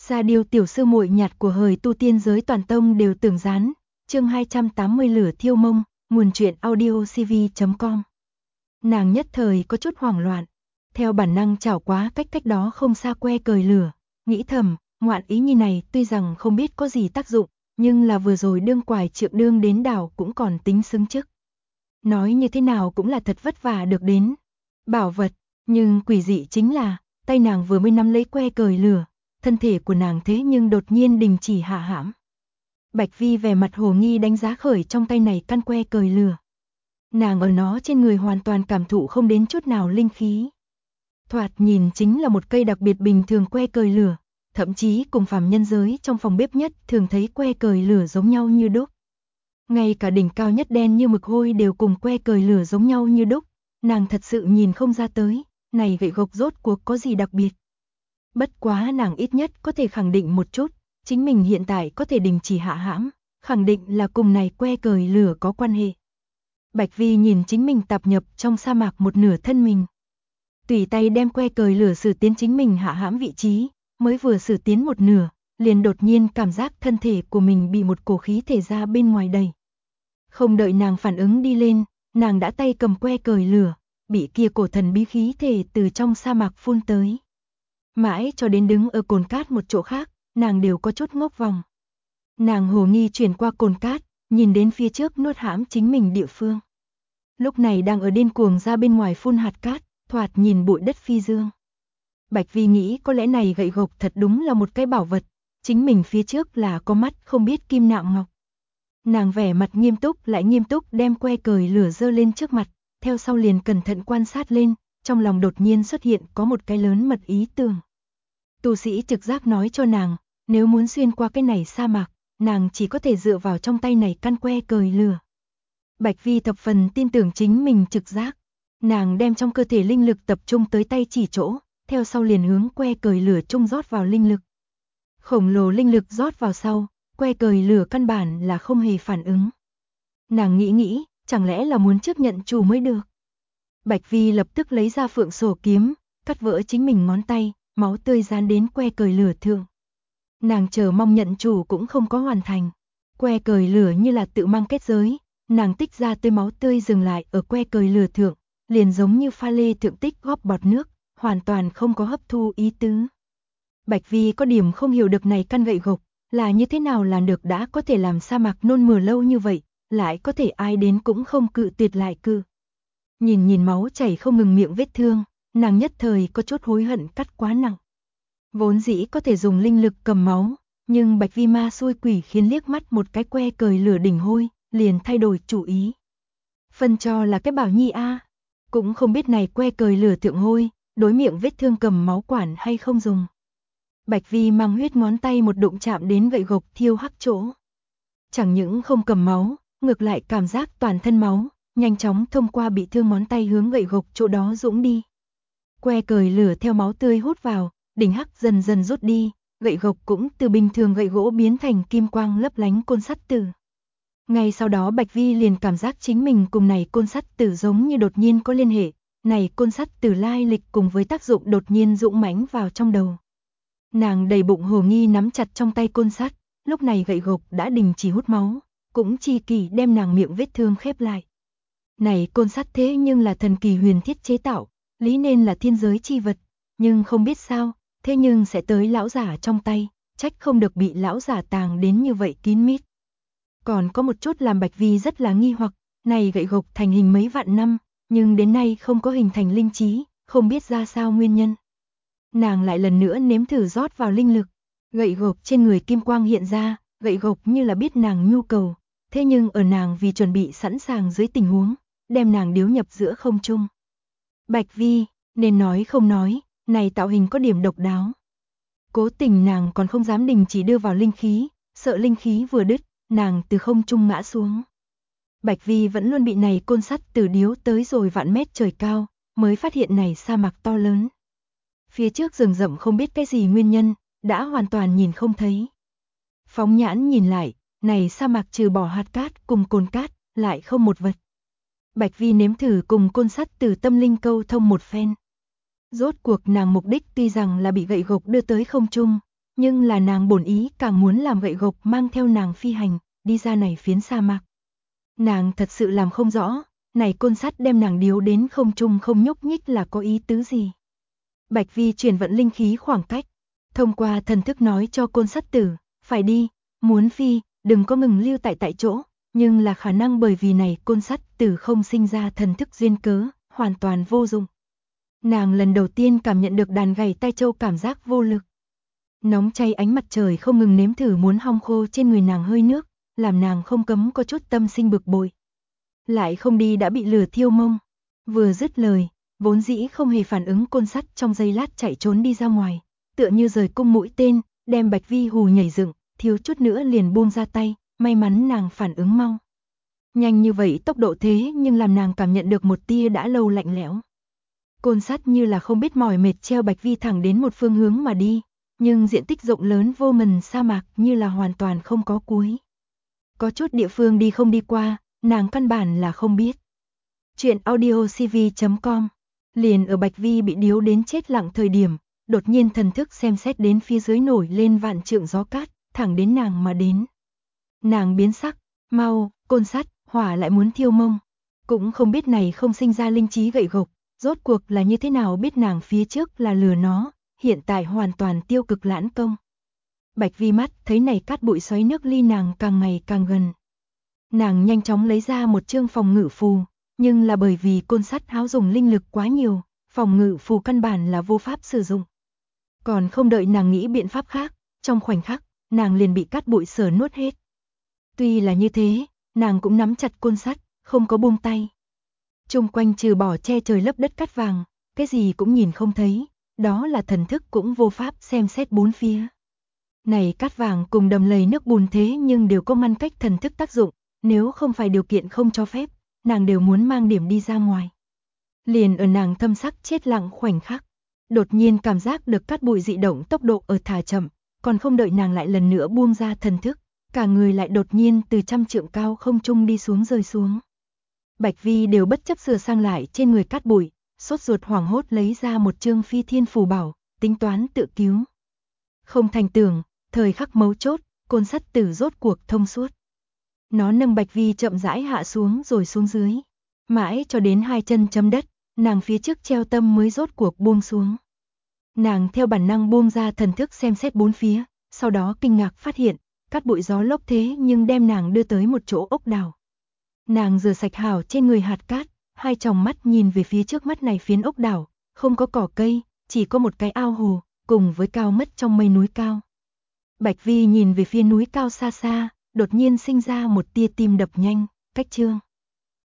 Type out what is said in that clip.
Sa Điêu tiểu sư muội nhặt của hời tu tiên giới toàn tông đều tưởng rán. Chương 280 lửa thiêu mông, nguồn truyện audiocv.com. Nàng nhất thời có chút hoảng loạn, theo bản năng chảo quá cách đó không xa que cời lửa, nghĩ thầm, ngoạn ý nhi này tuy rằng không biết có gì tác dụng, nhưng là vừa rồi đương quải trượng đương đến đảo cũng còn tính xứng chức. Nói như thế nào cũng là thật vất vả được đến bảo vật, nhưng quỷ dị chính là, tay nàng vừa mới nắm lấy que cời lửa, thân thể của nàng thế nhưng đột nhiên đình chỉ hạ hãm. Bạch Vi vẻ mặt hồ nghi đánh giá khởi trong tay này căn que cời lửa. Nàng ở nó trên người hoàn toàn cảm thụ không đến chút nào linh khí. Thoạt nhìn chính là một cây đặc biệt bình thường que cời lửa, thậm chí cùng phàm nhân giới trong phòng bếp nhất thường thấy que cời lửa giống nhau như đúc. Ngay cả đỉnh cao nhất đen như mực hôi đều cùng que cời lửa giống nhau như đúc, nàng thật sự nhìn không ra tới, này gậy gộc rốt cuộc có gì đặc biệt. Bất quá nàng ít nhất có thể khẳng định một chút, chính mình hiện tại có thể đình chỉ hạ hãm, khẳng định là cùng này que cời lửa có quan hệ. Bạch Vi nhìn chính mình tạp nhập trong sa mạc một nửa thân mình. Tùy tay đem que cời lửa sử tiến chính mình hạ hãm vị trí, mới vừa sử tiến một nửa, liền đột nhiên cảm giác thân thể của mình bị một cổ khí thể ra bên ngoài đẩy. Không đợi nàng phản ứng đi lên, nàng đã tay cầm que cời lửa, bị kia cổ thần bí khí thể từ trong sa mạc phun tới. Mãi cho đến đứng ở cồn cát một chỗ khác, nàng đều có chút ngốc vòng. Nàng hồ nghi chuyển qua cồn cát, nhìn đến phía trước nuốt hãm chính mình địa phương. Lúc này đang ở điên cuồng ra bên ngoài phun hạt cát, thoạt nhìn bụi đất phi dương. Bạch Vi nghĩ có lẽ này gậy gộc thật đúng là một cái bảo vật, chính mình phía trước là có mắt không biết kim nạm ngọc. Nàng vẻ mặt nghiêm túc lại nghiêm túc đem que cời lửa dơ lên trước mặt, theo sau liền cẩn thận quan sát lên, trong lòng đột nhiên xuất hiện có một cái lớn mật ý tưởng. Tu sĩ trực giác nói cho nàng, nếu muốn xuyên qua cái này sa mạc, nàng chỉ có thể dựa vào trong tay này căn que cời lửa. Bạch Vi thập phần tin tưởng chính mình trực giác, nàng đem trong cơ thể linh lực tập trung tới tay chỉ chỗ, theo sau liền hướng que cời lửa trung rót vào linh lực. Khổng lồ linh lực rót vào sau, que cời lửa căn bản là không hề phản ứng. Nàng nghĩ, chẳng lẽ là muốn chấp nhận chủ mới được. Bạch Vi lập tức lấy ra phượng sổ kiếm, cắt vỡ chính mình ngón tay, máu tươi dán đến que cời lửa thượng. Nàng chờ mong nhận chủ cũng không có hoàn thành. Que cời lửa như là tự mang kết giới, nàng tích ra tươi máu tươi dừng lại ở que cời lửa thượng, liền giống như pha lê thượng tích góp bọt nước, hoàn toàn không có hấp thu ý tứ. Bạch Vi có điểm không hiểu được này căn gậy gộc, là như thế nào làm được đã có thể làm sa mạc nôn mửa lâu như vậy, lại có thể ai đến cũng không cự tuyệt lại cự. Nhìn máu chảy không ngừng miệng vết thương, nàng nhất thời có chút hối hận cắt quá nặng. Vốn dĩ có thể dùng linh lực cầm máu, nhưng Bạch Vi ma xui quỷ khiến liếc mắt một cái que cời lửa đỉnh hôi, liền thay đổi chủ ý. Phân cho là cái bảo nhi a, cũng không biết này que cời lửa thượng hôi, đối miệng vết thương cầm máu quản hay không dùng. Bạch Vi mang huyết ngón tay một đụng chạm đến gậy gộc thiêu hắc chỗ. Chẳng những không cầm máu, ngược lại cảm giác toàn thân máu, nhanh chóng thông qua bị thương ngón tay hướng gậy gộc chỗ đó dũng đi. Que cời lửa theo máu tươi hút vào, đỉnh hắc dần dần rút đi, gậy gộc cũng từ bình thường gậy gỗ biến thành kim quang lấp lánh côn sắt tử. Ngay sau đó Bạch Vi liền cảm giác chính mình cùng này côn sắt tử giống như đột nhiên có liên hệ, này côn sắt tử lai lịch cùng với tác dụng đột nhiên dũng mãnh vào trong đầu. Nàng đầy bụng hồ nghi nắm chặt trong tay côn sắt, lúc này gậy gộc đã đình chỉ hút máu, cũng chi kỳ đem nàng miệng vết thương khép lại. Này côn sắt thế nhưng là thần kỳ huyền thiết chế tạo, lý nên là thiên giới chi vật, nhưng không biết sao, thế nhưng sẽ tới lão giả trong tay, trách không được bị lão giả tàng đến như vậy kín mít. Còn có một chút làm Bạch Vi rất là nghi hoặc, này gậy gộc thành hình mấy vạn năm, nhưng đến nay không có hình thành linh trí, không biết ra sao nguyên nhân. Nàng lại lần nữa nếm thử rót vào linh lực, gậy gộc trên người kim quang hiện ra, gậy gộc như là biết nàng nhu cầu, thế nhưng ở nàng vì chuẩn bị sẵn sàng dưới tình huống, đem nàng điếu nhập giữa không trung. Bạch Vi, nên nói không nói, này tạo hình có điểm độc đáo. Cố tình nàng còn không dám đình chỉ đưa vào linh khí, sợ linh khí vừa đứt, nàng từ không trung ngã xuống. Bạch Vi vẫn luôn bị này côn sắt từ điếu tới rồi vạn mét trời cao, mới phát hiện này sa mạc to lớn. Phía trước rừng rậm không biết cái gì nguyên nhân, đã hoàn toàn nhìn không thấy. Phóng nhãn nhìn lại, này sa mạc trừ bỏ hạt cát cùng cồn cát, lại không một vật. Bạch Vi nếm thử cùng côn sắt từ tâm linh câu thông một phen. Rốt cuộc nàng mục đích tuy rằng là bị gậy gộc đưa tới không trung, nhưng là nàng bổn ý càng muốn làm gậy gộc mang theo nàng phi hành, đi ra này phiến sa mạc. Nàng thật sự làm không rõ, này côn sắt đem nàng điếu đến không trung không nhúc nhích là có ý tứ gì. Bạch Vi chuyển vận linh khí khoảng cách, thông qua thần thức nói cho côn sắt tử, phải đi, muốn phi, đừng có ngừng lưu tại chỗ, nhưng là khả năng bởi vì này côn sắt tử không sinh ra thần thức duyên cớ, hoàn toàn vô dụng. Nàng lần đầu tiên cảm nhận được đàn gảy tai châu cảm giác vô lực. Nóng cháy ánh mặt trời không ngừng nếm thử muốn hong khô trên người nàng hơi nước, làm nàng không cấm có chút tâm sinh bực bội. Lại không đi đã bị lửa thiêu mông. Vừa dứt lời, vốn dĩ không hề phản ứng côn sắt trong giây lát chạy trốn đi ra ngoài, tựa như rời cung mũi tên, đem Bạch Vi hù nhảy dựng, thiếu chút nữa liền buông ra tay, may mắn nàng phản ứng mau. Nhanh như vậy tốc độ thế nhưng làm nàng cảm nhận được một tia đã lâu lạnh lẽo. Côn sắt như là không biết mỏi mệt treo Bạch Vi thẳng đến một phương hướng mà đi, nhưng diện tích rộng lớn vô mần sa mạc như là hoàn toàn không có cuối. Có chút địa phương đi không đi qua, nàng căn bản là không biết. Chuyện audiocv.com. Liền ở Bạch Vi bị điếu đến chết lặng thời điểm, đột nhiên thần thức xem xét đến phía dưới nổi lên vạn trượng gió cát, thẳng đến nàng mà đến. Nàng biến sắc, mau, côn sắt, hỏa lại muốn thiêu mông. Cũng không biết này không sinh ra linh trí gậy gộc, rốt cuộc là như thế nào biết nàng phía trước là lừa nó, hiện tại hoàn toàn tiêu cực lãn công. Bạch Vi mắt thấy này cát bụi xoáy nước ly nàng càng ngày càng gần. Nàng nhanh chóng lấy ra một chương phòng ngự phù, nhưng là bởi vì côn sắt háo dùng linh lực quá nhiều, phòng ngự phù căn bản là vô pháp sử dụng. Còn không đợi nàng nghĩ biện pháp khác, trong khoảnh khắc, nàng liền bị cát bụi sở nuốt hết. Tuy là như thế, nàng cũng nắm chặt côn sắt, không có buông tay. Chung quanh trừ bỏ che trời lấp đất cát vàng, cái gì cũng nhìn không thấy, đó là thần thức cũng vô pháp xem xét bốn phía. Này cát vàng cùng đầm lầy nước bùn thế nhưng đều có ngăn cách thần thức tác dụng, nếu không phải điều kiện không cho phép, nàng đều muốn mang điểm đi ra ngoài. Liền ở nàng thâm sắc chết lặng khoảnh khắc, đột nhiên cảm giác được cát bụi dị động tốc độ ở thả chậm, còn không đợi nàng lại lần nữa buông ra thần thức, cả người lại đột nhiên từ 100 trượng cao không trung đi xuống rơi xuống. Bạch Vi đều bất chấp sửa sang lại trên người cát bụi, sốt ruột hoảng hốt lấy ra một chương phi thiên phù bảo, tính toán tự cứu. Không thành tưởng, thời khắc mấu chốt, côn sắt tử rốt cuộc thông suốt. Nó nâng Bạch Vi chậm rãi hạ xuống rồi xuống dưới. Mãi cho đến hai chân chấm đất, nàng phía trước treo tâm mới rốt cuộc buông xuống. Nàng theo bản năng buông ra thần thức xem xét bốn phía, sau đó kinh ngạc phát hiện, cát bụi gió lốc thế nhưng đem nàng đưa tới một chỗ ốc đảo. Nàng rửa sạch hảo trên người hạt cát, hai tròng mắt nhìn về phía trước mắt này phiến ốc đảo, không có cỏ cây, chỉ có một cái ao hồ, cùng với cao mất trong mây núi cao. Bạch Vi nhìn về phía núi cao xa xa, đột nhiên sinh ra một tia tim đập nhanh, cách chương.